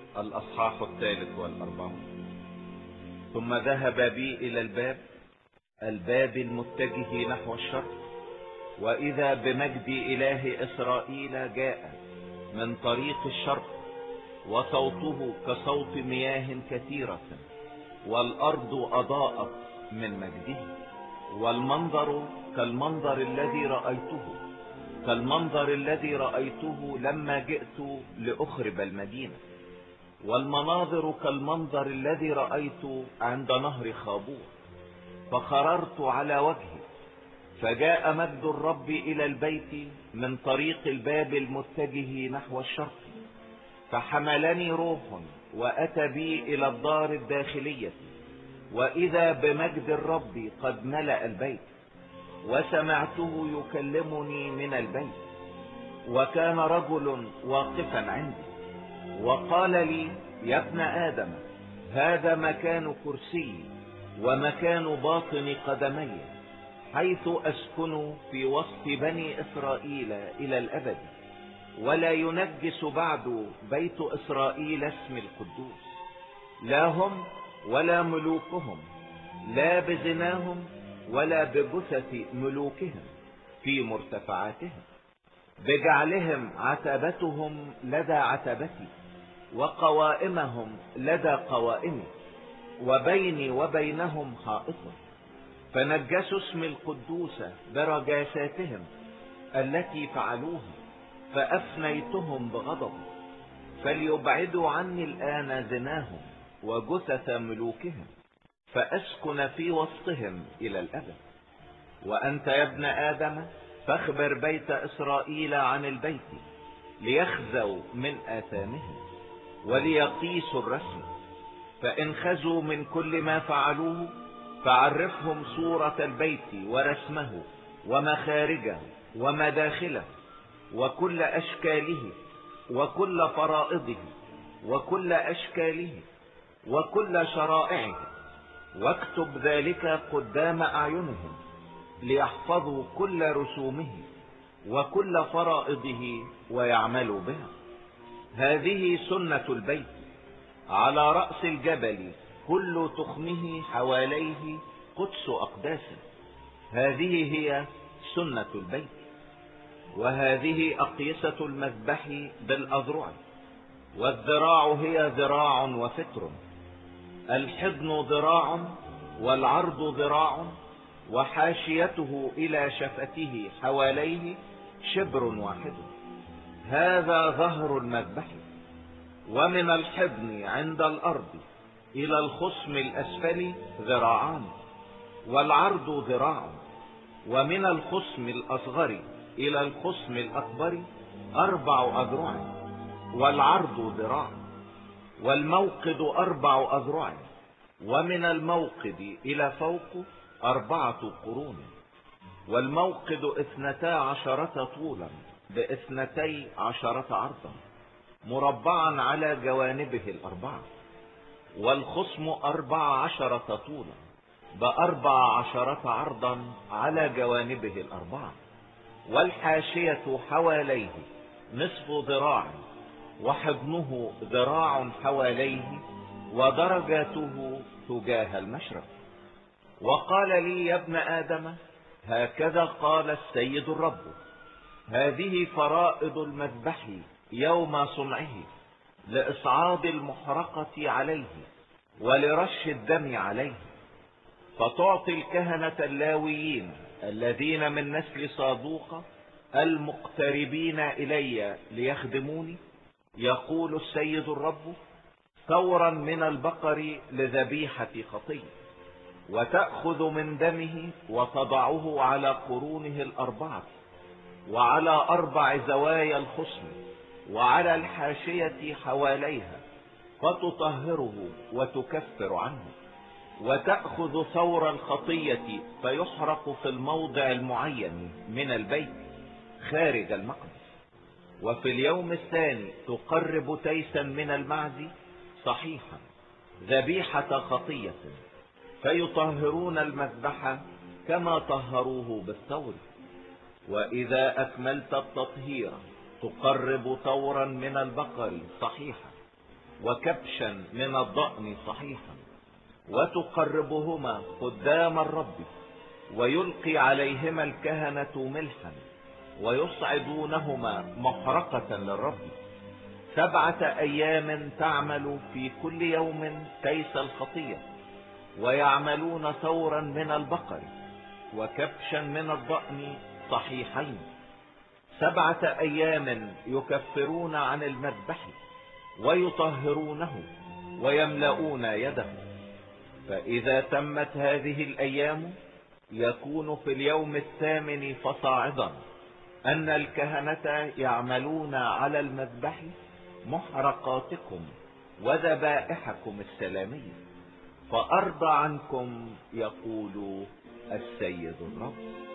الأصحاح 43. ثم ذهب بي إلى الباب المتجه نحو الشرق، وإذا بمجد إله إسرائيل جاء من طريق الشرق، وصوته كصوت مياه كثيرة، والأرض أضاءت من مجده، والمنظر كالمنظر الذي رأيته لما جئت لأخرب المدينة، والمناظر كالمنظر الذي رأيت عند نهر خابور. فخررت على وجهي، فجاء مجد الرب إلى البيت من طريق الباب المتجه نحو الشرق، فحملني روح وأتى بي إلى الدار الداخلية، وإذا بمجد الرب قد ملأ البيت، وسمعته يكلمني من البيت، وكان رجل واقفا عندي وقال لي: يا ابن آدم، هذا مكان كرسي ومكان باطن قدمي، حيث أسكن في وسط بني إسرائيل إلى الأبد، ولا ينجس بعد بيت إسرائيل اسم القدوس، لا هم ولا ملوكهم، لا بزناهم ولا بجثة ملوكهم في مرتفعاتهم، بجعلهم عتبتهم لدى عتبتي، وقوائمهم لدى قوائمي، وبيني وبينهم حائط. فنجسوا اسم القدوس برجاساتهم التي فعلوها، فأفنيتهم بغضب، فليبعدوا عني الآن زناهم وجثث ملوكهم، فأسكن في وسطهم إلى الأبد. وأنت يا ابن آدم، فاخبر بيت إسرائيل عن البيت، ليخزوا من آثامهم وليقيسوا الرسم، فإن خزوا من كل ما فعلوه فعرفهم صورة البيت ورسمه ومخارجه ومداخله وكل أشكاله وكل فرائضه وكل أشكاله وكل شرائعه، واكتب ذلك قدام أعينهم، ليحفظوا كل رسومه وكل فرائضه ويعملوا بها. هذه سنة البيت على رأس الجبل، كل تخمه حواليه قدس أقداسه. هذه هي سنة البيت. وهذه أقيسة المذبح بالأذرع، والذراع هي ذراع وفتر، الحضن ذراع والعرض ذراع، وحاشيته إلى شفته حواليه شبر واحد. هذا ظهر المذبح. ومن الحضن عند الأرض إلى الخصم الأسفل ذراعان، والعرض ذراع، ومن الخصم الأصغر إلى الخصم الأكبر 4 أذرع، والعرض ذراع، والموقد 4 أذرع، ومن الموقد إلى فوق 4 قرون، والموقد 12 طولا ب12 عرضا، مربعا على جوانبه 4، والخصم 14 طولا ب14 عرضا على جوانبه 4، والحاشية حواليه نصف ذراع، وحضنه ذراع حواليه، ودرجاته تجاه المشرق. وقال لي: يا ابن آدم، هكذا قال السيد الرب: هذه فرائض المذبح يوم صنعه، لإصعاد المحرقة عليه ولرش الدم عليه. فتعطي الكهنة اللاويين الذين من نسل صادوق المقتربين إلي ليخدموني، يقول السيد الرب، ثورا من البقر لذبيحة خطية، وتأخذ من دمه وتضعه على قرونه 4، وعلى 4 زوايا الخصم، وعلى الحاشية حواليها، فتطهره وتكفر عنه. وتأخذ ثور الخطية فيحرق في الموضع المعين من البيت خارج المقدس. وفي اليوم الثاني تقرب تيسا من المعز صحيحا ذبيحة خطية، فيطهرون المذبح كما طهروه بالثور. وإذا أكملت التطهير تقرب ثورا من البقر صحيحا، وكبشا من الضأن صحيحا، وتقربهما قدام الرب، ويلقي عليهما الكهنة ملحا، ويصعدونهما محرقة للرب. 7 أيام تعمل في كل يوم كيس الخطية، ويعملون ثورا من البقر وكبشا من الضأن صحيحين. 7 أيام يكفرون عن المذبح ويطهرونه ويملؤون يده. فإذا تمت هذه الأيام يكون في اليوم 8 فصاعدا أن الكهنة يعملون على المذبح محرقاتكم وذبائحكم السلامية، فأرضى عنكم يقول السيد الرب.